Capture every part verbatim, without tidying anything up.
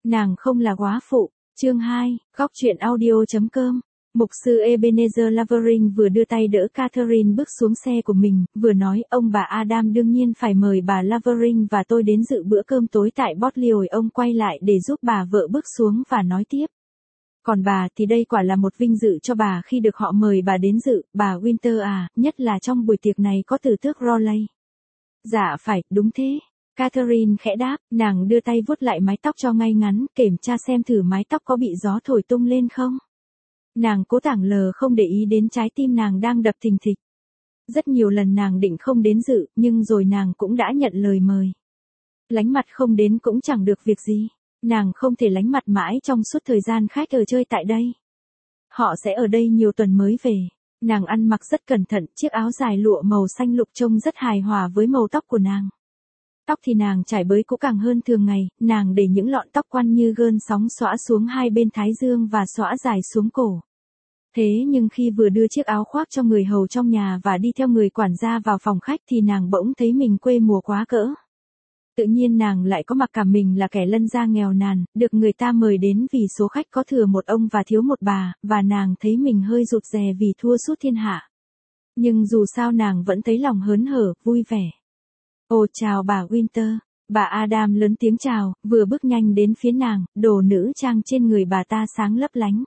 Nàng không là góa phụ. Chương hai, góc truyện audio chấm com. Mục sư Ebenezer Lavering vừa đưa tay đỡ Catherine bước xuống xe của mình, vừa nói ông bà Adam đương nhiên phải mời bà Lavering và tôi đến dự bữa cơm tối tại Botley. Ông quay lại để giúp bà vợ bước xuống và nói tiếp. Còn bà thì đây quả là một vinh dự cho bà khi được họ mời bà đến dự, bà Winter à, nhất là trong buổi tiệc này có tử tước Rowley. Dạ phải, đúng thế. Catherine khẽ đáp, nàng đưa tay vuốt lại mái tóc cho ngay ngắn, kiểm tra xem thử mái tóc có bị gió thổi tung lên không. Nàng cố tảng lờ không để ý đến trái tim nàng đang đập thình thịch. Rất nhiều lần nàng định không đến dự, nhưng rồi nàng cũng đã nhận lời mời. Lánh mặt không đến cũng chẳng được việc gì. Nàng không thể lánh mặt mãi trong suốt thời gian khách ở chơi tại đây. Họ sẽ ở đây nhiều tuần mới về. Nàng ăn mặc rất cẩn thận, chiếc áo dài lụa màu xanh lục trông rất hài hòa với màu tóc của nàng. Tóc thì nàng trải bới cũ càng hơn thường ngày, nàng để những lọn tóc quăn như gơn sóng xõa xuống hai bên thái dương và xõa dài xuống cổ. Thế nhưng khi vừa đưa chiếc áo khoác cho người hầu trong nhà và đi theo người quản gia vào phòng khách thì nàng bỗng thấy mình quê mùa quá cỡ. Tự nhiên nàng lại có mặc cảm mình là kẻ lân gia nghèo nàn, được người ta mời đến vì số khách có thừa một ông và thiếu một bà, và nàng thấy mình hơi rụt rè vì thua sút thiên hạ. Nhưng dù sao nàng vẫn thấy lòng hớn hở, vui vẻ. Ồ chào bà Winter, bà Adam lớn tiếng chào, vừa bước nhanh đến phía nàng, đồ nữ trang trên người bà ta sáng lấp lánh.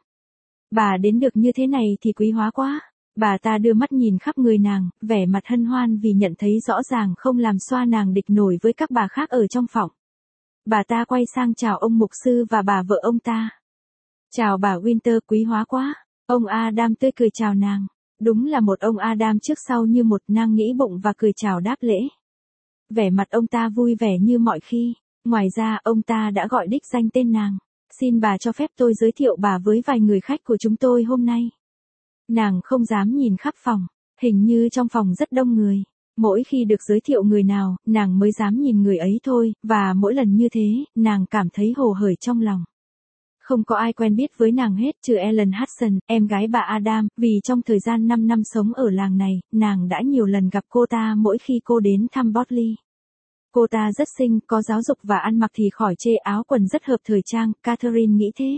Bà đến được như thế này thì quý hóa quá. Bà ta đưa mắt nhìn khắp người nàng, vẻ mặt hân hoan vì nhận thấy rõ ràng không làm xoa nàng địch nổi với các bà khác ở trong phòng. Bà ta quay sang chào ông mục sư và bà vợ ông ta. Chào bà Winter, quý hóa quá. Ông Adam tươi cười chào nàng. Đúng là một ông Adam trước sau như một, nàng nghĩ bụng và cười chào đáp lễ. Vẻ mặt ông ta vui vẻ như mọi khi. Ngoài ra ông ta đã gọi đích danh tên nàng. Xin bà cho phép tôi giới thiệu bà với vài người khách của chúng tôi hôm nay. Nàng không dám nhìn khắp phòng, hình như trong phòng rất đông người. Mỗi khi được giới thiệu người nào, nàng mới dám nhìn người ấy thôi, và mỗi lần như thế, nàng cảm thấy hồ hởi trong lòng. Không có ai quen biết với nàng hết trừ Ellen Hudson, em gái bà Adam, vì trong thời gian năm năm sống ở làng này, nàng đã nhiều lần gặp cô ta mỗi khi cô đến thăm Botley. Cô ta rất xinh, có giáo dục và ăn mặc thì khỏi chê, áo quần rất hợp thời trang, Catherine nghĩ thế.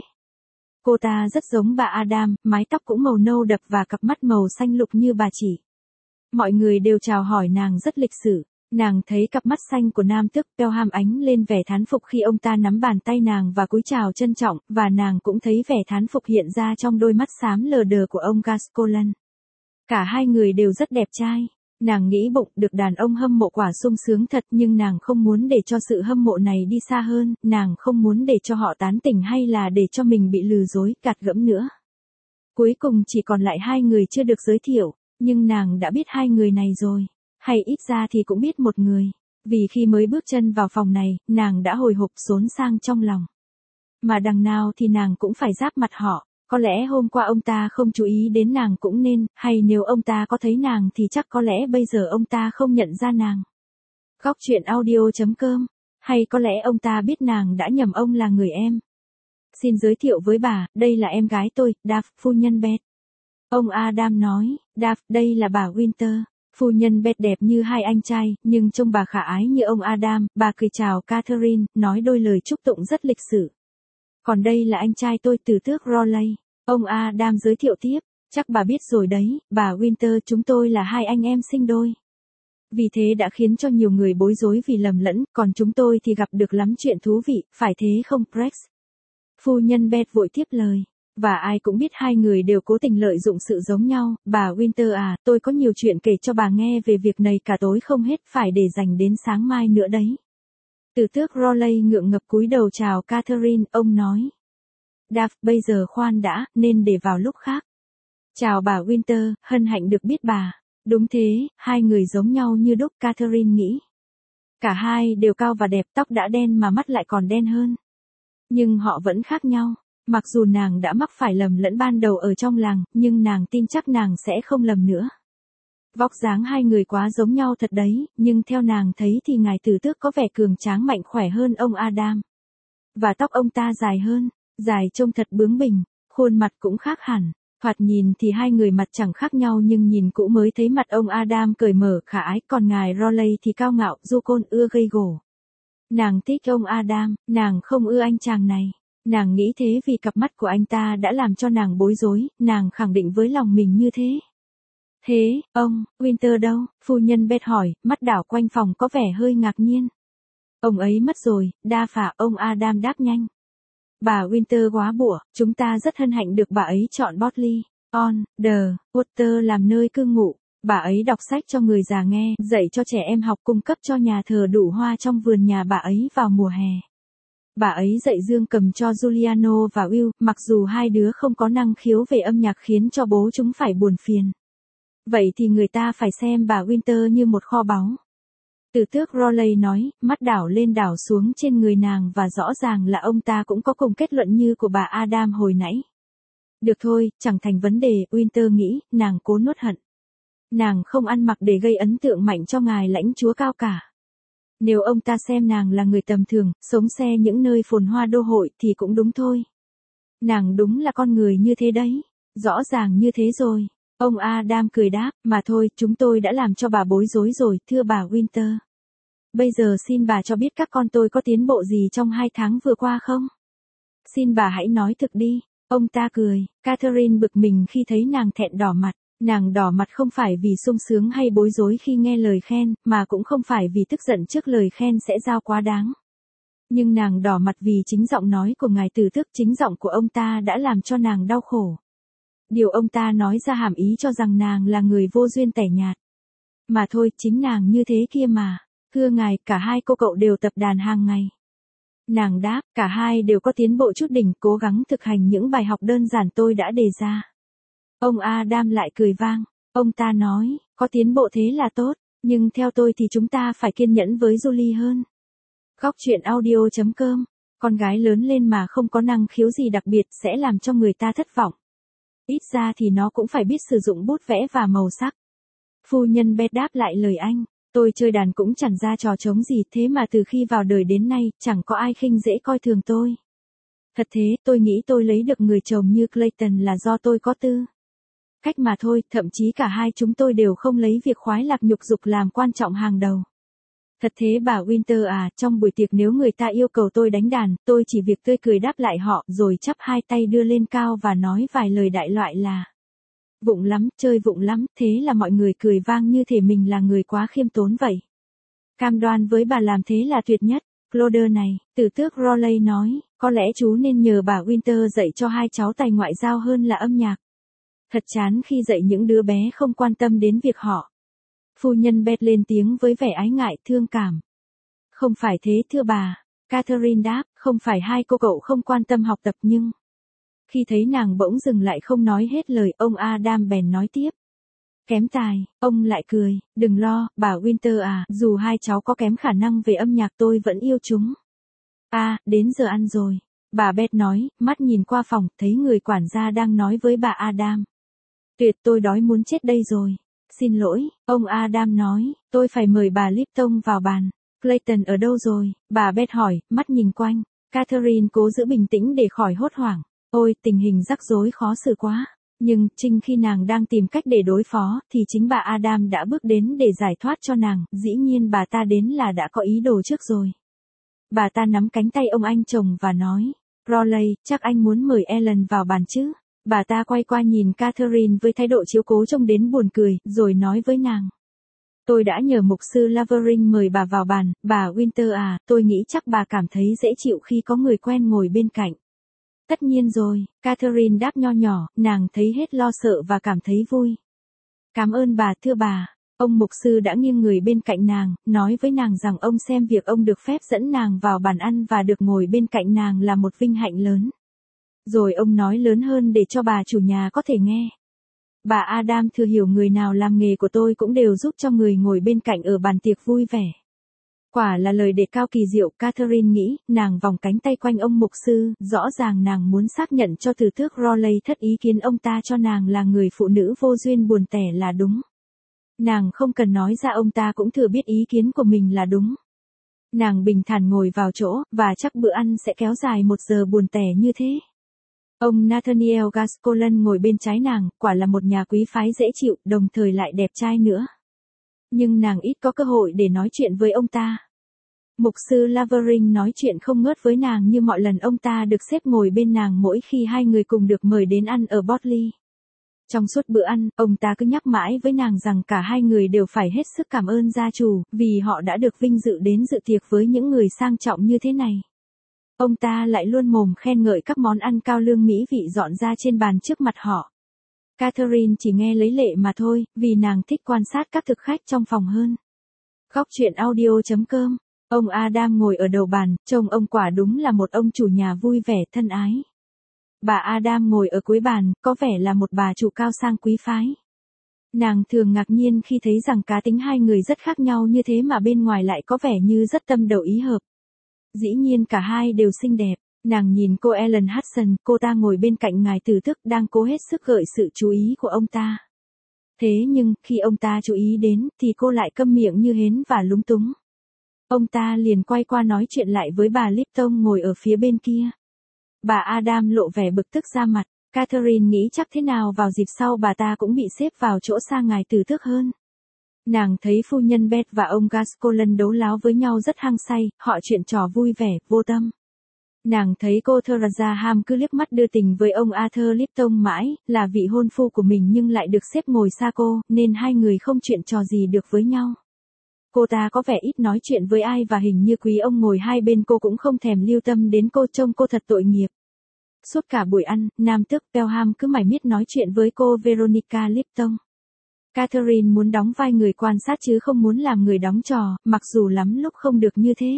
Cô ta rất giống bà Adam, mái tóc cũng màu nâu đậm và cặp mắt màu xanh lục như bà chỉ. Mọi người đều chào hỏi nàng rất lịch sự. Nàng thấy cặp mắt xanh của nam tước Pelham ánh lên vẻ thán phục khi ông ta nắm bàn tay nàng và cúi chào trân trọng, và nàng cũng thấy vẻ thán phục hiện ra trong đôi mắt xám lờ đờ của ông Gascoigne. Cả hai người đều rất đẹp trai. Nàng nghĩ bụng được đàn ông hâm mộ quả sung sướng thật, nhưng nàng không muốn để cho sự hâm mộ này đi xa hơn, nàng không muốn để cho họ tán tỉnh hay là để cho mình bị lừa dối, gạt gẫm nữa. Cuối cùng chỉ còn lại hai người chưa được giới thiệu, nhưng nàng đã biết hai người này rồi, hay ít ra thì cũng biết một người, vì khi mới bước chân vào phòng này, nàng đã hồi hộp xốn sang trong lòng. Mà đằng nào thì nàng cũng phải giáp mặt họ. Có lẽ hôm qua ông ta không chú ý đến nàng cũng nên, hay nếu ông ta có thấy nàng thì chắc có lẽ bây giờ ông ta không nhận ra nàng. Góc truyện audio chấm com. Hay có lẽ ông ta biết nàng đã nhầm ông là người em. Xin giới thiệu với bà, đây là em gái tôi, Dav, phu nhân Beth. Ông Adam nói, Dav, đây là bà Winter. Phu nhân Beth đẹp như hai anh trai, nhưng trông bà khả ái như ông Adam. Bà cười chào Catherine, nói đôi lời chúc tụng rất lịch sự. Còn đây là anh trai tôi, tử tước Rowley. Ông Adam giới thiệu tiếp, chắc bà biết rồi đấy, bà Winter, chúng tôi là hai anh em sinh đôi. Vì thế đã khiến cho nhiều người bối rối vì lầm lẫn, còn chúng tôi thì gặp được lắm chuyện thú vị, phải thế không Rex? Phu nhân Beth vội tiếp lời. Và ai cũng biết hai người đều cố tình lợi dụng sự giống nhau. Bà Winter à, tôi có nhiều chuyện kể cho bà nghe về việc này cả tối không hết, phải để dành đến sáng mai nữa đấy. Tử tước Rowley ngượng ngập cúi đầu chào Catherine, ông nói. Dav, bây giờ khoan đã, nên để vào lúc khác. Chào bà Winter, hân hạnh được biết bà. Đúng thế, hai người giống nhau như đúc, Catherine nghĩ. Cả hai đều cao và đẹp, tóc đã đen mà mắt lại còn đen hơn. Nhưng họ vẫn khác nhau. Mặc dù nàng đã mắc phải lầm lẫn ban đầu ở trong làng, nhưng nàng tin chắc nàng sẽ không lầm nữa. Vóc dáng hai người quá giống nhau thật đấy, nhưng theo nàng thấy thì ngài tử tước có vẻ cường tráng mạnh khỏe hơn ông Adam. Và tóc ông ta dài hơn, dài trông thật bướng bỉnh, khuôn mặt cũng khác hẳn. Thoạt nhìn thì hai người mặt chẳng khác nhau, nhưng nhìn cũ mới thấy mặt ông Adam cởi mở khả ái, còn ngài Rowley thì cao ngạo, du côn, ưa gây gổ. Nàng thích ông Adam, nàng không ưa anh chàng này. Nàng nghĩ thế vì cặp mắt của anh ta đã làm cho nàng bối rối, nàng khẳng định với lòng mình như thế. Thế, ông, Winter đâu? Phu nhân Beth hỏi, mắt đảo quanh phòng có vẻ hơi ngạc nhiên. Ông ấy mất rồi, đa phả, ông Adam đáp nhanh. Bà Winter quá bủa, chúng ta rất hân hạnh được bà ấy chọn Botley, on, the, water làm nơi cư ngụ. Bà ấy đọc sách cho người già nghe, dạy cho trẻ em học, cung cấp cho nhà thờ đủ hoa trong vườn nhà bà ấy vào mùa hè. Bà ấy dạy dương cầm cho Giuliano và Will, mặc dù hai đứa không có năng khiếu về âm nhạc khiến cho bố chúng phải buồn phiền. Vậy thì người ta phải xem bà Winter như một kho báu. Tử tước Rowley nói, mắt đảo lên đảo xuống trên người nàng và rõ ràng là ông ta cũng có cùng kết luận như của bà Adam hồi nãy. Được thôi, chẳng thành vấn đề, Winter nghĩ, nàng cố nuốt hận. Nàng không ăn mặc để gây ấn tượng mạnh cho ngài lãnh chúa cao cả. Nếu ông ta xem nàng là người tầm thường, sống xe những nơi phồn hoa đô hội thì cũng đúng thôi. Nàng đúng là con người như thế đấy. Rõ ràng như thế rồi. Ông Adam cười đáp, mà thôi, chúng tôi đã làm cho bà bối rối rồi, thưa bà Winter. Bây giờ xin bà cho biết các con tôi có tiến bộ gì trong hai tháng vừa qua không? Xin bà hãy nói thực đi. Ông ta cười, Catherine bực mình khi thấy nàng thẹn đỏ mặt. Nàng đỏ mặt không phải vì sung sướng hay bối rối khi nghe lời khen, mà cũng không phải vì tức giận trước lời khen sẽ giao quá đáng. Nhưng nàng đỏ mặt vì chính giọng nói của ngài tử tước, chính giọng của ông ta đã làm cho nàng đau khổ. Điều ông ta nói ra hàm ý cho rằng nàng là người vô duyên tẻ nhạt. Mà thôi, chính nàng như thế kia mà. Thưa ngài, cả hai cô cậu đều tập đàn hàng ngày. Nàng đáp, cả hai đều có tiến bộ chút đỉnh, cố gắng thực hành những bài học đơn giản tôi đã đề ra. Ông Adam lại cười vang. Ông ta nói, có tiến bộ thế là tốt, nhưng theo tôi thì chúng ta phải kiên nhẫn với Julie hơn. Góc truyện audio chấm com. Con gái lớn lên mà không có năng khiếu gì đặc biệt sẽ làm cho người ta thất vọng. Ít ra thì nó cũng phải biết sử dụng bút vẽ và màu sắc. Phu nhân Beth đáp lại lời anh. Tôi chơi đàn cũng chẳng ra trò trống gì, thế mà từ khi vào đời đến nay, chẳng có ai khinh dễ coi thường tôi. Thật thế, tôi nghĩ tôi lấy được người chồng như Clayton là do tôi có tư cách mà thôi, thậm chí cả hai chúng tôi đều không lấy việc khoái lạc nhục dục làm quan trọng hàng đầu. Thật thế bà Winter à, trong buổi tiệc nếu người ta yêu cầu tôi đánh đàn, tôi chỉ việc tươi cười đáp lại họ, rồi chắp hai tay đưa lên cao và nói vài lời đại loại là vụng lắm, chơi vụng lắm, thế là mọi người cười vang như thể mình là người quá khiêm tốn vậy. Cam đoan với bà làm thế là tuyệt nhất. Cloder này, tử tước Rowley nói, có lẽ chú nên nhờ bà Winter dạy cho hai cháu tài ngoại giao hơn là âm nhạc. Thật chán khi dạy những đứa bé không quan tâm đến việc họ. Phu nhân Beth lên tiếng với vẻ ái ngại, thương cảm. Không phải thế thưa bà. Catherine đáp, không phải hai cô cậu không quan tâm học tập nhưng... Khi thấy nàng bỗng dừng lại không nói hết lời, ông Adam bèn nói tiếp. Kém tài, ông lại cười, đừng lo, bà Winter à, dù hai cháu có kém khả năng về âm nhạc tôi vẫn yêu chúng. À, đến giờ ăn rồi. Bà Beth nói, mắt nhìn qua phòng, thấy người quản gia đang nói với bà Adam. Tuyệt, tôi đói muốn chết đây rồi. Xin lỗi, ông Adam nói, tôi phải mời bà Lipton vào bàn. Clayton ở đâu rồi? Bà Beth hỏi, mắt nhìn quanh. Catherine cố giữ bình tĩnh để khỏi hốt hoảng. Ôi, tình hình rắc rối khó xử quá. Nhưng, chính khi nàng đang tìm cách để đối phó, thì chính bà Adam đã bước đến để giải thoát cho nàng, dĩ nhiên bà ta đến là đã có ý đồ trước rồi. Bà ta nắm cánh tay ông anh chồng và nói, Rowley, chắc anh muốn mời Ellen vào bàn chứ? Bà ta quay qua nhìn Catherine với thái độ chiếu cố trông đến buồn cười, rồi nói với nàng. Tôi đã nhờ mục sư Lavering mời bà vào bàn, bà Winter à, tôi nghĩ chắc bà cảm thấy dễ chịu khi có người quen ngồi bên cạnh. Tất nhiên rồi, Catherine đáp nho nhỏ, nàng thấy hết lo sợ và cảm thấy vui. Cảm ơn bà thưa bà. Ông mục sư đã nghiêng người bên cạnh nàng, nói với nàng rằng ông xem việc ông được phép dẫn nàng vào bàn ăn và được ngồi bên cạnh nàng là một vinh hạnh lớn. Rồi ông nói lớn hơn để cho bà chủ nhà có thể nghe. Bà Adam thừa hiểu người nào làm nghề của tôi cũng đều giúp cho người ngồi bên cạnh ở bàn tiệc vui vẻ. Quả là lời đề cao kỳ diệu, Catherine nghĩ, nàng vòng cánh tay quanh ông mục sư, rõ ràng nàng muốn xác nhận cho tử tước Rowley thất ý kiến ông ta cho nàng là người phụ nữ vô duyên buồn tẻ là đúng. Nàng không cần nói ra ông ta cũng thừa biết ý kiến của mình là đúng. Nàng bình thản ngồi vào chỗ, và chắc bữa ăn sẽ kéo dài một giờ buồn tẻ như thế. Ông Nathaniel Gascoigne ngồi bên trái nàng, quả là một nhà quý phái dễ chịu, đồng thời lại đẹp trai nữa. Nhưng nàng ít có cơ hội để nói chuyện với ông ta. Mục sư Lavering nói chuyện không ngớt với nàng như mọi lần ông ta được xếp ngồi bên nàng mỗi khi hai người cùng được mời đến ăn ở Botley. Trong suốt bữa ăn, ông ta cứ nhắc mãi với nàng rằng cả hai người đều phải hết sức cảm ơn gia chủ, vì họ đã được vinh dự đến dự tiệc với những người sang trọng như thế này. Ông ta lại luôn mồm khen ngợi các món ăn cao lương mỹ vị dọn ra trên bàn trước mặt họ. Catherine chỉ nghe lấy lệ mà thôi, vì nàng thích quan sát các thực khách trong phòng hơn. Góc chuyện audio chấm com. Ông Adam ngồi ở đầu bàn, trông ông quả đúng là một ông chủ nhà vui vẻ thân ái. Bà Adam ngồi ở cuối bàn, có vẻ là một bà chủ cao sang quý phái. Nàng thường ngạc nhiên khi thấy rằng cá tính hai người rất khác nhau như thế mà bên ngoài lại có vẻ như rất tâm đầu ý hợp. Dĩ nhiên cả hai đều xinh đẹp. Nàng nhìn cô Ellen Hudson, cô ta ngồi bên cạnh ngài tử tước đang cố hết sức gợi sự chú ý của ông ta. Thế nhưng, khi ông ta chú ý đến, thì cô lại câm miệng như hến và lúng túng. Ông ta liền quay qua nói chuyện lại với bà Lipton ngồi ở phía bên kia. Bà Adam lộ vẻ bực tức ra mặt. Catherine nghĩ chắc thế nào vào dịp sau bà ta cũng bị xếp vào chỗ xa ngài tử tước hơn. Nàng thấy phu nhân Beth và ông Gascoigne đấu láo với nhau rất hăng say, họ chuyện trò vui vẻ, vô tâm. Nàng thấy cô Theresa Ham cứ liếc mắt đưa tình với ông Arthur Lipton mãi, là vị hôn phu của mình nhưng lại được xếp ngồi xa cô, nên hai người không chuyện trò gì được với nhau. Cô ta có vẻ ít nói chuyện với ai và hình như quý ông ngồi hai bên cô cũng không thèm lưu tâm đến cô, trông cô thật tội nghiệp. Suốt cả buổi ăn, nam tước Pelham cứ mải miết nói chuyện với cô Veronica Lipton. Catherine muốn đóng vai người quan sát chứ không muốn làm người đóng trò, mặc dù lắm lúc không được như thế.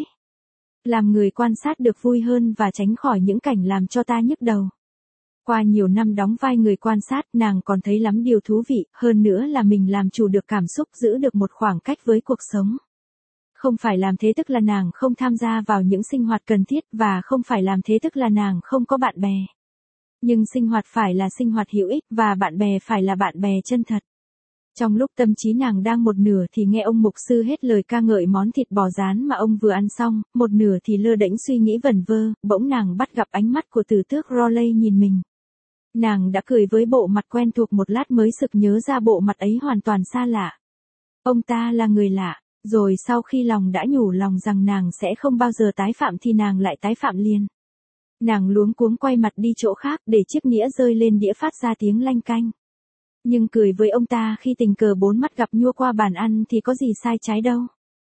Làm người quan sát được vui hơn và tránh khỏi những cảnh làm cho ta nhức đầu. Qua nhiều năm đóng vai người quan sát, nàng còn thấy lắm điều thú vị, hơn nữa là mình làm chủ được cảm xúc, giữ được một khoảng cách với cuộc sống. Không phải làm thế tức là nàng không tham gia vào những sinh hoạt cần thiết và không phải làm thế tức là nàng không có bạn bè. Nhưng sinh hoạt phải là sinh hoạt hữu ích và bạn bè phải là bạn bè chân thật. Trong lúc tâm trí nàng đang một nửa thì nghe ông mục sư hết lời ca ngợi món thịt bò rán mà ông vừa ăn xong, một nửa thì lơ đễnh suy nghĩ vẩn vơ, bỗng nàng bắt gặp ánh mắt của tử tước Rowley nhìn mình. Nàng đã cười với bộ mặt quen thuộc một lát mới sực nhớ ra bộ mặt ấy hoàn toàn xa lạ. Ông ta là người lạ, rồi sau khi lòng đã nhủ lòng rằng nàng sẽ không bao giờ tái phạm thì nàng lại tái phạm liền. Nàng luống cuống quay mặt đi chỗ khác để chiếc nĩa rơi lên đĩa phát ra tiếng lanh canh. Nhưng cười với ông ta khi tình cờ bốn mắt gặp nhua qua bàn ăn thì có gì sai trái đâu.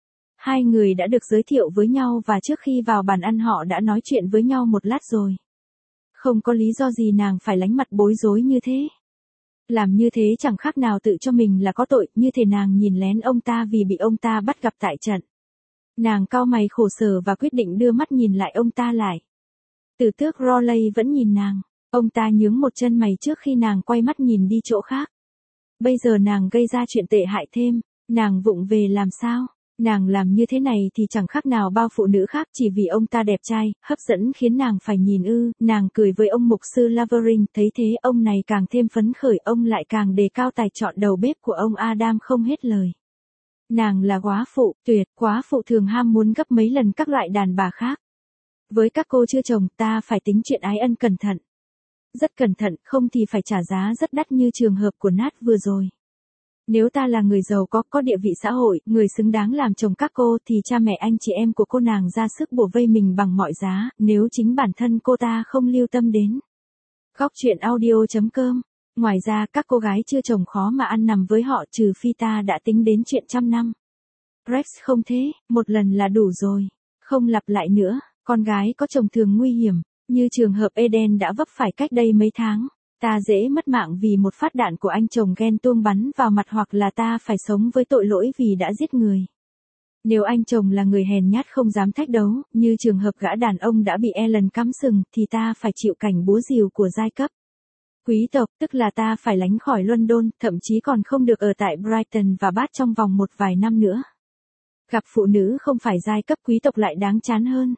Hai người đã được giới thiệu với nhau và trước khi vào bàn ăn họ đã nói chuyện với nhau một lát rồi. Không có lý do gì nàng phải lánh mặt bối rối như thế. Làm như thế chẳng khác nào tự cho mình là có tội, như thể nàng nhìn lén ông ta vì bị ông ta bắt gặp tại trận. Nàng cau mày khổ sở và quyết định đưa mắt nhìn lại ông ta lại. Tử tước Rowley vẫn nhìn nàng. Ông ta nhướng một chân mày trước khi nàng quay mắt nhìn đi chỗ khác. Bây giờ nàng gây ra chuyện tệ hại thêm, nàng vụng về làm sao? Nàng làm như thế này thì chẳng khác nào bao phụ nữ khác chỉ vì ông ta đẹp trai, hấp dẫn khiến nàng phải nhìn ư. Nàng cười với ông mục sư Lavering, thấy thế ông này càng thêm phấn khởi, ông lại càng đề cao tài chọn đầu bếp của ông Adam không hết lời. Nàng là góa phụ, tuyệt, góa phụ thường ham muốn gấp mấy lần các loại đàn bà khác. Với các cô chưa chồng ta phải tính chuyện ái ân cẩn thận. Rất cẩn thận, không thì phải trả giá rất đắt như trường hợp của Nat vừa rồi. Nếu ta là người giàu có, có địa vị xã hội, người xứng đáng làm chồng các cô thì cha mẹ anh chị em của cô nàng ra sức bủa vây mình bằng mọi giá, nếu chính bản thân cô ta không lưu tâm đến. Góc chuyện audio chấm com. Ngoài ra các cô gái chưa chồng khó mà ăn nằm với họ trừ phi ta đã tính đến chuyện trăm năm. Rex không thế, một lần là đủ rồi. Không lặp lại nữa, con gái có chồng thường nguy hiểm, như trường hợp Eden đã vấp phải cách đây mấy tháng. Ta dễ mất mạng vì một phát đạn của anh chồng ghen tuông bắn vào mặt hoặc là ta phải sống với tội lỗi vì đã giết người. Nếu anh chồng là người hèn nhát không dám thách đấu, như trường hợp gã đàn ông đã bị Ellen cắm sừng, thì ta phải chịu cảnh búa rìu của giai cấp. Quý tộc, tức là ta phải lánh khỏi London, thậm chí còn không được ở tại Brighton và Bath trong vòng một vài năm nữa. Gặp phụ nữ không phải giai cấp quý tộc lại đáng chán hơn.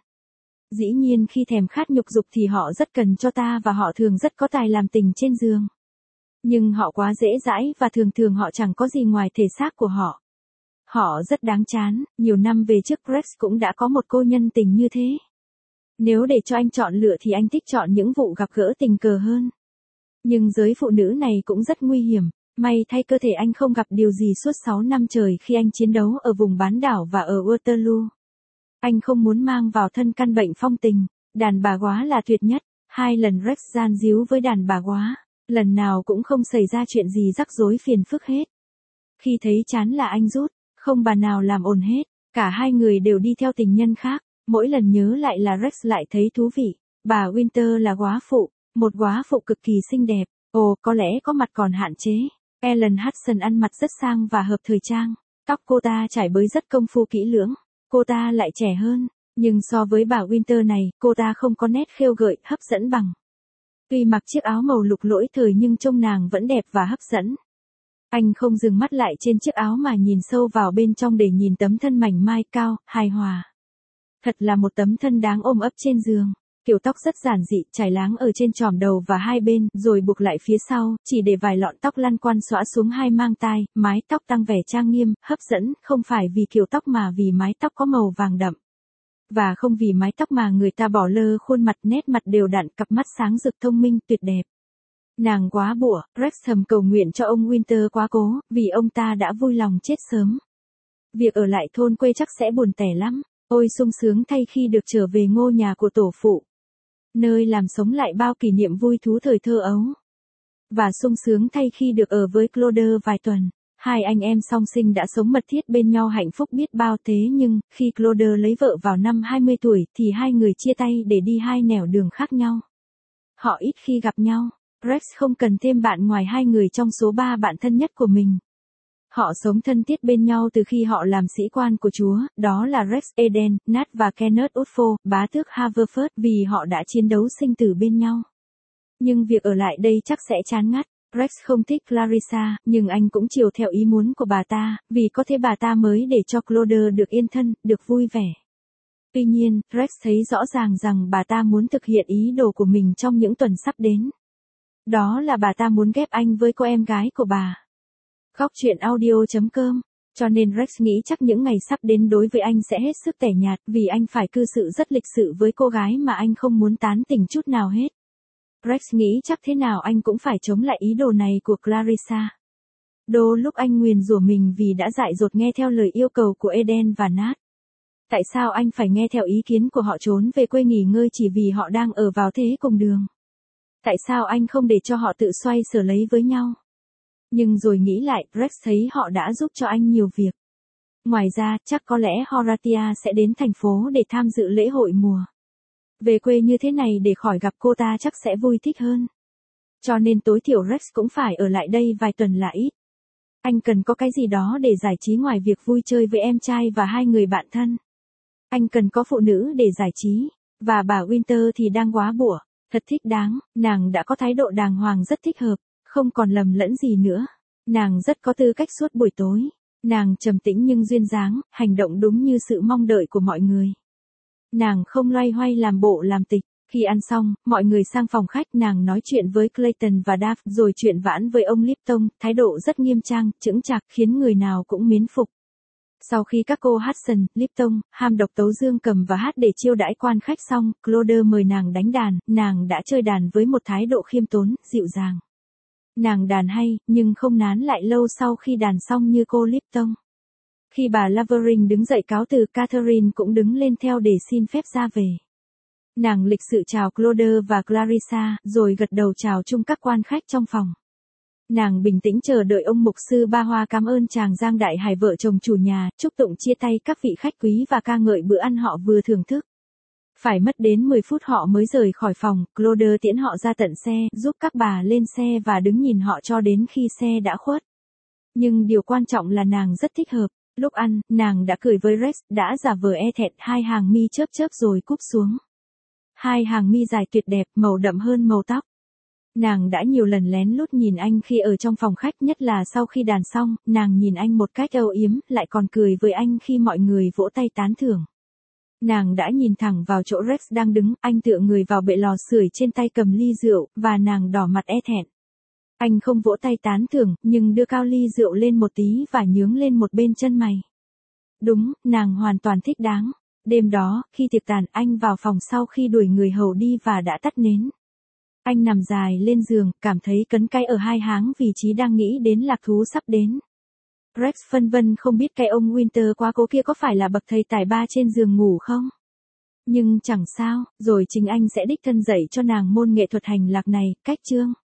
Dĩ nhiên khi thèm khát nhục dục thì họ rất cần cho ta và họ thường rất có tài làm tình trên giường. Nhưng họ quá dễ dãi và thường thường họ chẳng có gì ngoài thể xác của họ. Họ rất đáng chán, nhiều năm về trước Rex cũng đã có một cô nhân tình như thế. Nếu để cho anh chọn lựa thì anh thích chọn những vụ gặp gỡ tình cờ hơn. Nhưng giới phụ nữ này cũng rất nguy hiểm, may thay cơ thể anh không gặp điều gì suốt sáu năm trời khi anh chiến đấu ở vùng bán đảo và ở Waterloo. Anh không muốn mang vào thân căn bệnh phong tình, đàn bà quá là tuyệt nhất. Hai lần Rex gian díu với đàn bà quá, lần nào cũng không xảy ra chuyện gì rắc rối phiền phức hết. Khi thấy chán là anh rút, không bà nào làm ồn hết, cả hai người đều đi theo tình nhân khác, mỗi lần nhớ lại là Rex lại thấy thú vị. Bà Winter là góa phụ, một góa phụ cực kỳ xinh đẹp, ồ có lẽ có mặt còn hạn chế. Ellen Hudson ăn mặc rất sang và hợp thời trang, tóc cô ta trải bới rất công phu kỹ lưỡng, cô ta lại trẻ hơn, nhưng so với bà Winter này, cô ta không có nét khêu gợi, hấp dẫn bằng. Tuy mặc chiếc áo màu lục lỗi thời nhưng trông nàng vẫn đẹp và hấp dẫn. Anh không dừng mắt lại trên chiếc áo mà nhìn sâu vào bên trong để nhìn tấm thân mảnh mai cao, hài hòa. Thật là một tấm thân đáng ôm ấp trên giường. Kiểu tóc rất giản dị, trải láng ở trên tròm đầu và hai bên, rồi buộc lại phía sau, chỉ để vài lọn tóc lăn quăn xõa xuống hai mang tai, mái tóc tăng vẻ trang nghiêm, hấp dẫn, không phải vì kiểu tóc mà vì mái tóc có màu vàng đậm. Và không vì mái tóc mà người ta bỏ lơ khuôn mặt, nét mặt đều đặn, cặp mắt sáng rực thông minh, tuyệt đẹp. Nàng quá bủa, Rex thầm cầu nguyện cho ông Winter quá cố, vì ông ta đã vui lòng chết sớm. Việc ở lại thôn quê chắc sẽ buồn tẻ lắm, ôi sung sướng thay khi được trở về ngôi nhà của tổ phụ. Nơi làm sống lại bao kỷ niệm vui thú thời thơ ấu. Và sung sướng thay khi được ở với Claude vài tuần. Hai anh em song sinh đã sống mật thiết bên nhau hạnh phúc biết bao thế nhưng, khi Claude lấy vợ vào năm hai mươi tuổi thì hai người chia tay để đi hai nẻo đường khác nhau. Họ ít khi gặp nhau, Rex không cần thêm bạn ngoài hai người trong số ba bạn thân nhất của mình. Họ sống thân thiết bên nhau từ khi họ làm sĩ quan của Chúa, đó là Rex Eden, Nat và Kenneth Oxford, bá tước Haverford, vì họ đã chiến đấu sinh tử bên nhau. Nhưng việc ở lại đây chắc sẽ chán ngắt. Rex không thích Clarissa, nhưng anh cũng chiều theo ý muốn của bà ta, vì có thế bà ta mới để cho Claude được yên thân, được vui vẻ. Tuy nhiên, Rex thấy rõ ràng rằng bà ta muốn thực hiện ý đồ của mình trong những tuần sắp đến. Đó là bà ta muốn ghép anh với cô em gái của bà. Góc truyện audio chấm com. Cho nên Rex nghĩ chắc những ngày sắp đến đối với anh sẽ hết sức tẻ nhạt, vì anh phải cư xử rất lịch sự với cô gái mà anh không muốn tán tỉnh chút nào hết. Rex nghĩ chắc thế nào anh cũng phải chống lại ý đồ này của Clarissa. Đôi lúc anh nguyền rủa mình vì đã dại dột nghe theo lời yêu cầu của Eden và Nat. Tại sao anh phải nghe theo ý kiến của họ trốn về quê nghỉ ngơi chỉ vì họ đang ở vào thế cùng đường? Tại sao anh không để cho họ tự xoay sở lấy với nhau? Nhưng rồi nghĩ lại, Rex thấy họ đã giúp cho anh nhiều việc. Ngoài ra, chắc có lẽ Horatia sẽ đến thành phố để tham dự lễ hội mùa. Về quê như thế này để khỏi gặp cô ta chắc sẽ vui thích hơn. Cho nên tối thiểu Rex cũng phải ở lại đây vài tuần là ít. Anh cần có cái gì đó để giải trí ngoài việc vui chơi với em trai và hai người bạn thân. Anh cần có phụ nữ để giải trí. Và bà Winter thì đang quá bủa, thật thích đáng, nàng đã có thái độ đàng hoàng rất thích hợp, không còn lầm lẫn gì nữa. Nàng rất có tư cách suốt buổi tối. Nàng trầm tĩnh nhưng duyên dáng, hành động đúng như sự mong đợi của mọi người. Nàng không loay hoay làm bộ làm tịch. Khi ăn xong, mọi người sang phòng khách, nàng nói chuyện với Clayton và Dav, rồi chuyện vãn với ông Lipton, thái độ rất nghiêm trang, chững chạc, khiến người nào cũng mến phục. Sau khi các cô Hudson, Lipton, Ham độc tấu dương cầm và hát để chiêu đãi quan khách xong, Claude mời nàng đánh đàn, nàng đã chơi đàn với một thái độ khiêm tốn, dịu dàng. Nàng đàn hay, nhưng không nán lại lâu sau khi đàn xong như cô Lipton. Khi bà Lavering đứng dậy cáo từ, Catherine cũng đứng lên theo để xin phép ra về. Nàng lịch sự chào Claude và Clarissa, rồi gật đầu chào chung các quan khách trong phòng. Nàng bình tĩnh chờ đợi ông mục sư Ba Hoa cảm ơn chàng Giang Đại Hải vợ chồng chủ nhà, chúc tụng chia tay các vị khách quý và ca ngợi bữa ăn họ vừa thưởng thức. Phải mất đến mười phút họ mới rời khỏi phòng, Claude tiễn họ ra tận xe, giúp các bà lên xe và đứng nhìn họ cho đến khi xe đã khuất. Nhưng điều quan trọng là nàng rất thích hợp. Lúc ăn, nàng đã cười với Rex, đã giả vờ e thẹn, hai hàng mi chớp chớp rồi cúp xuống. Hai hàng mi dài tuyệt đẹp, màu đậm hơn màu tóc. Nàng đã nhiều lần lén lút nhìn anh khi ở trong phòng khách, nhất là sau khi đàn xong, nàng nhìn anh một cách âu yếm, lại còn cười với anh khi mọi người vỗ tay tán thưởng. Nàng đã nhìn thẳng vào chỗ Rex đang đứng, anh tựa người vào bệ lò sưởi trên tay cầm ly rượu, và nàng đỏ mặt e thẹn. Anh không vỗ tay tán thưởng, nhưng đưa cao ly rượu lên một tí và nhướng lên một bên chân mày. Đúng, nàng hoàn toàn thích đáng. Đêm đó, khi tiệc tàn, anh vào phòng sau khi đuổi người hầu đi và đã tắt nến. Anh nằm dài lên giường, cảm thấy cấn cay ở hai háng vì chí đang nghĩ đến lạc thú sắp đến. Rex phân vân không biết cái ông Winter quá cố kia có phải là bậc thầy tài ba trên giường ngủ không? Nhưng chẳng sao, rồi chính anh sẽ đích thân dạy cho nàng môn nghệ thuật hành lạc này, cách chương.